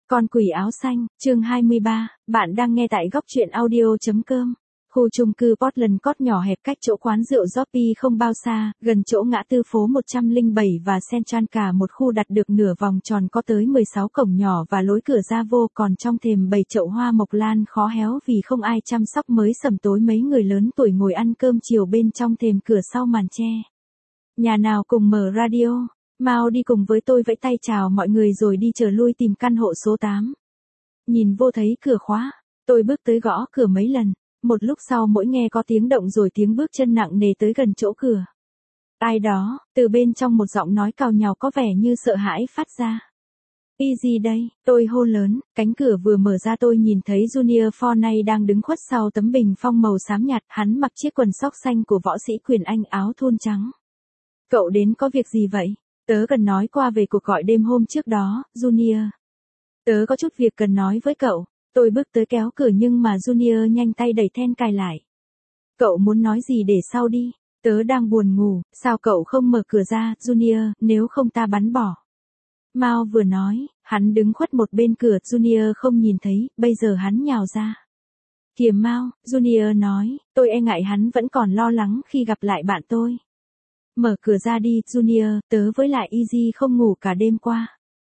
Con quỷ áo xanh, chương 23, bạn đang nghe tại góc truyện audio.com. Khu chung cư Portland Court nhỏ hẹp cách chỗ quán rượu Joppy không bao xa, gần chỗ ngã tư phố 107 và Central cả một khu đặt được nửa vòng tròn có tới 16 cổng nhỏ và lối cửa ra vô, còn trong thềm bày chậu hoa mộc lan khó héo vì không ai chăm sóc mới sẩm tối mấy người lớn tuổi ngồi ăn cơm chiều bên trong thềm cửa sau màn che. Nhà nào cùng mở radio? Mau đi cùng với tôi vẫy tay chào mọi người rồi đi chờ lui tìm căn hộ số 8. Nhìn vô thấy cửa khóa, tôi bước tới gõ cửa mấy lần, một lúc sau mỗi nghe có tiếng động rồi tiếng bước chân nặng nề tới gần chỗ cửa. Ai đó, từ bên trong một giọng nói cào nhàu có vẻ như sợ hãi phát ra. Easy đây, tôi hô lớn, cánh cửa vừa mở ra tôi nhìn thấy Junior Forney đang đứng khuất sau tấm bình phong màu xám nhạt, hắn mặc chiếc quần sóc xanh của võ sĩ quyền Anh, áo thun trắng. Cậu đến có việc gì vậy? Tớ cần nói qua về cuộc gọi đêm hôm trước đó, Junior. Tớ có chút việc cần nói với cậu. Tôi bước tới kéo cửa nhưng mà Junior nhanh tay đẩy then cài lại. Cậu muốn nói gì để sau đi. Tớ đang buồn ngủ, sao cậu không mở cửa ra, Junior, nếu không ta bắn bỏ. Mao vừa nói, hắn đứng khuất một bên cửa, Junior không nhìn thấy, bây giờ hắn nhào ra. Kìa Mao, Junior nói, tôi e ngại hắn vẫn còn lo lắng khi gặp lại bạn tôi. Mở cửa ra đi, Junior, tớ với lại Easy không ngủ cả đêm qua.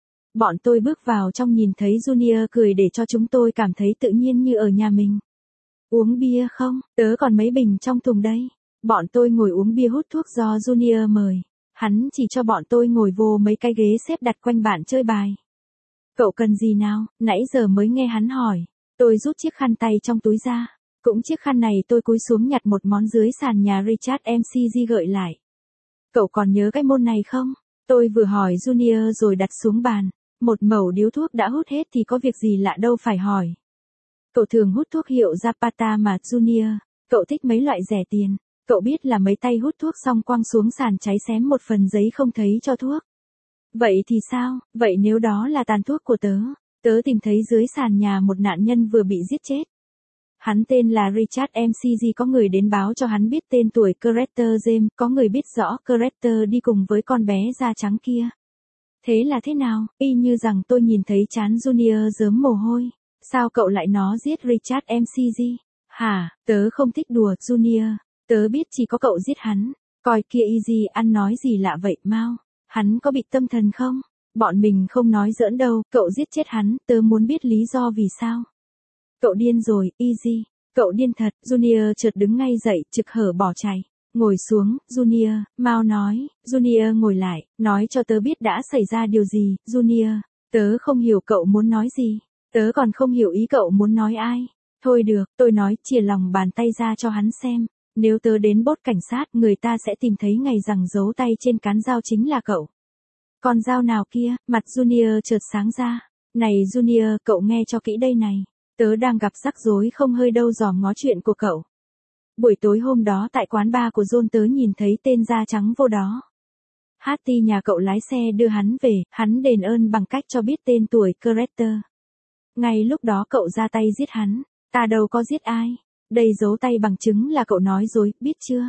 Bọn tôi bước vào trong nhìn thấy Junior cười để cho chúng tôi cảm thấy tự nhiên như ở nhà mình. Uống bia không? Tớ còn mấy bình trong thùng đây. Bọn tôi ngồi uống bia hút thuốc do Junior mời. Hắn chỉ cho bọn tôi ngồi vô mấy cái ghế xếp đặt quanh bàn chơi bài. Cậu cần gì nào? Nãy giờ mới nghe hắn hỏi. Tôi rút chiếc khăn tay trong túi ra. Cũng chiếc khăn này tôi cúi xuống nhặt một món dưới sàn nhà Richard McG gợi lại. Cậu còn nhớ cái môn này không? Tôi vừa hỏi Junior rồi đặt xuống bàn. Một mẩu điếu thuốc đã hút hết thì có việc gì lạ đâu phải hỏi. Cậu thường hút thuốc hiệu Zapata mà Junior. Cậu thích mấy loại rẻ tiền. Cậu biết là mấy tay hút thuốc xong quăng xuống sàn cháy xém một phần giấy không thấy cho thuốc. Vậy thì sao? Vậy nếu đó là tàn thuốc của tớ. Tớ tìm thấy dưới sàn nhà một nạn nhân vừa bị giết chết. Hắn tên là Richard McG, có người đến báo cho hắn biết tên tuổi Carter James, có người biết rõ Carter đi cùng với con bé da trắng kia. Thế là thế nào? Y như rằng tôi nhìn thấy trán Junior rớm mồ hôi. Sao cậu lại nó giết Richard McG? Hả, tớ không thích đùa, Junior. Tớ biết chỉ có cậu giết hắn. Coi kia Easy ăn nói gì lạ vậy Mao? Hắn có bị tâm thần không? Bọn mình không nói giỡn đâu, cậu giết chết hắn, tớ muốn biết lý do vì sao. Cậu điên rồi, Easy. Cậu điên thật, Junior chợt đứng ngay dậy, trực hở bỏ chạy. Ngồi xuống, Junior, Mao nói. Junior ngồi lại, nói cho tớ biết đã xảy ra điều gì, Junior. Tớ không hiểu cậu muốn nói gì. Tớ còn không hiểu ý cậu muốn nói ai. Thôi được, tôi nói, chìa lòng bàn tay ra cho hắn xem. Nếu tớ đến bốt cảnh sát, người ta sẽ tìm thấy ngày rằng dấu tay trên cán dao chính là cậu. Con dao nào kia? Mặt Junior chợt sáng ra. Này Junior, cậu nghe cho kỹ đây này. Tớ đang gặp rắc rối không hơi đâu dòm ngó chuyện của cậu. Buổi tối hôm đó tại quán bar của John tớ nhìn thấy tên da trắng vô đó. Hattie nhà cậu lái xe đưa hắn về, hắn đền ơn bằng cách cho biết tên tuổi Carter. Ngay lúc đó cậu ra tay giết hắn. Ta đâu có giết ai. Đây dấu tay bằng chứng là cậu nói dối, biết chưa?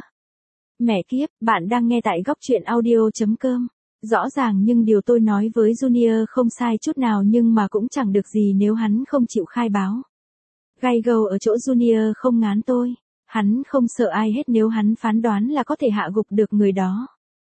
Mẹ kiếp, bạn đang nghe tại góc truyện audio.com. Rõ ràng nhưng điều tôi nói với Junior không sai chút nào nhưng mà cũng chẳng được gì nếu hắn không chịu khai báo. Gay gâu ở chỗ Junior không ngán tôi. Hắn không sợ ai hết nếu hắn phán đoán là có thể hạ gục được người đó.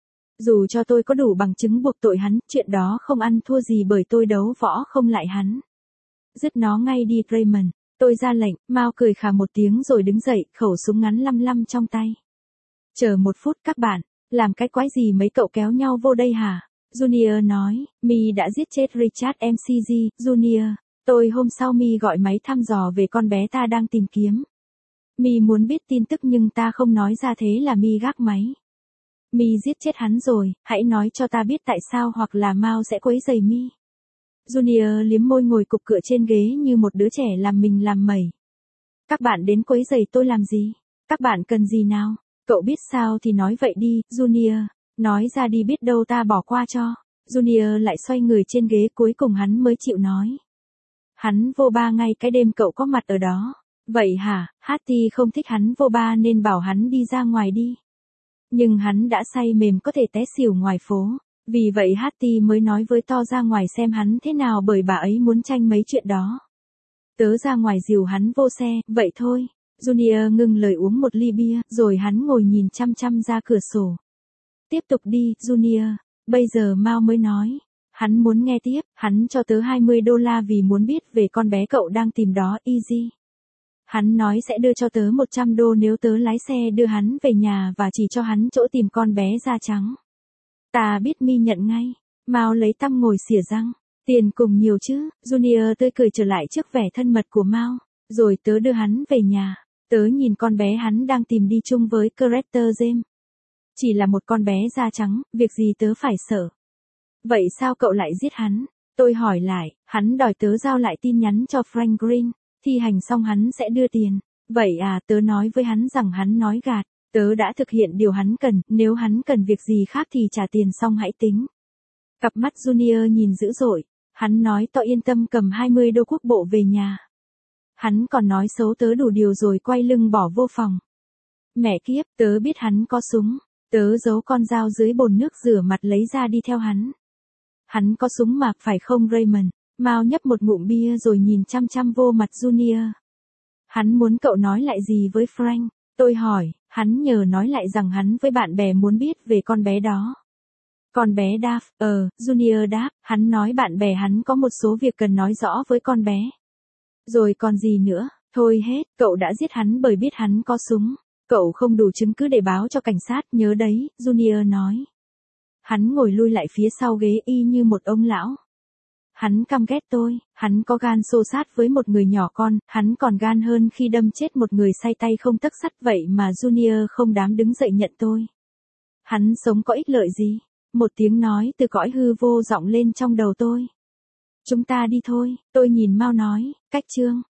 Dù cho tôi có đủ bằng chứng buộc tội hắn, chuyện đó không ăn thua gì bởi tôi đấu võ không lại hắn. Dứt nó ngay đi Raymond. Tôi ra lệnh, Mao cười khà một tiếng rồi đứng dậy, khẩu súng ngắn lăm lăm trong tay. Chờ một phút các bạn, làm cái quái gì mấy cậu kéo nhau vô đây hả? Junior nói, Mi đã giết chết Richard McG, Junior. Tôi hôm sau Mi gọi máy thăm dò về con bé ta đang tìm kiếm. Mi muốn biết tin tức nhưng ta không nói ra thế là Mi gác máy. Mi giết chết hắn rồi, hãy nói cho ta biết tại sao hoặc là Mao sẽ quấy rầy Mi. Junior liếm môi ngồi cục cựa trên ghế như một đứa trẻ làm mình làm mẩy. Các bạn đến quấy rầy tôi làm gì? Các bạn cần gì nào? Cậu biết sao thì nói vậy đi, Junior. Nói ra đi biết đâu ta bỏ qua cho. Junior lại xoay người trên ghế cuối cùng hắn mới chịu nói. Hắn vô ba ngay cái đêm cậu có mặt ở đó. Vậy hả, Hattie không thích hắn vô ba nên bảo hắn đi ra ngoài đi. Nhưng hắn đã say mềm có thể té xỉu ngoài phố. Vì vậy Hattie mới nói với To ra ngoài xem hắn thế nào bởi bà ấy muốn tranh mấy chuyện đó. Tớ ra ngoài dìu hắn vô xe, vậy thôi. Junior ngừng lời uống một ly bia, rồi hắn ngồi nhìn chăm chăm ra cửa sổ. Tiếp tục đi, Junior. Bây giờ Mao mới nói. Hắn muốn nghe tiếp, hắn cho tớ $20 vì muốn biết về con bé cậu đang tìm đó, Easy. Hắn nói sẽ đưa cho tớ $100 nếu tớ lái xe đưa hắn về nhà và chỉ cho hắn chỗ tìm con bé da trắng. Ta biết mi nhận ngay. Mao lấy tăm ngồi xỉa răng. Tiền cùng nhiều chứ, Junior tươi cười trở lại trước vẻ thân mật của Mao. Rồi tớ đưa hắn về nhà. Tớ nhìn con bé hắn đang tìm đi chung với Carter James. Chỉ là một con bé da trắng, việc gì tớ phải sợ. Vậy sao cậu lại giết hắn? Tôi hỏi lại, hắn đòi tớ giao lại tin nhắn cho Frank Green. Thi hành xong hắn sẽ đưa tiền. Vậy à, tớ nói với hắn rằng hắn nói gạt. Tớ đã thực hiện điều hắn cần, nếu hắn cần việc gì khác thì trả tiền xong hãy tính. Cặp mắt Junior nhìn dữ dội. Hắn nói tớ yên tâm cầm $20 quốc bộ về nhà. Hắn còn nói xấu tớ đủ điều rồi quay lưng bỏ vô phòng. Mẹ kiếp, tớ biết hắn có súng. Tớ giấu con dao dưới bồn nước rửa mặt lấy ra đi theo hắn. Hắn có súng mà, phải không Raymond? Mao nhấp một ngụm bia rồi nhìn chăm chăm vô mặt Junior. Hắn muốn cậu nói lại gì với Frank? Tôi hỏi, hắn nhờ nói lại rằng hắn với bạn bè muốn biết về con bé đó. Con bé Daff, Junior đáp, hắn nói bạn bè hắn có một số việc cần nói rõ với con bé. Rồi còn gì nữa, thôi hết, cậu đã giết hắn bởi biết hắn có súng. Cậu không đủ chứng cứ để báo cho cảnh sát, nhớ đấy, Junior nói. Hắn ngồi lui lại phía sau ghế y như một ông lão. Hắn căm ghét tôi, hắn có gan xô sát với một người nhỏ con, hắn còn gan hơn khi đâm chết một người say tay không tấc sắt vậy mà Junior không dám đứng dậy nhận tôi. Hắn sống có ích lợi gì? Một tiếng nói từ cõi hư vô vọng lên trong đầu tôi. Chúng ta đi thôi, tôi nhìn Mao nói, cách chương.